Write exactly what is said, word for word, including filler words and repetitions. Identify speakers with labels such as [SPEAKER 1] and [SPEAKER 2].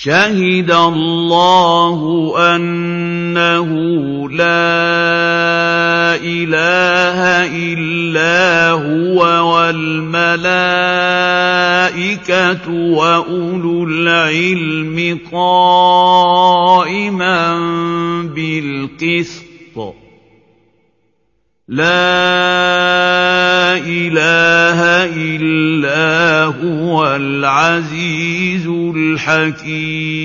[SPEAKER 1] شهد الله أنه لا إله إلا هو والملائكة وأولو العلم قائما بالقسط لا إله إلا هو العزيز الحكيم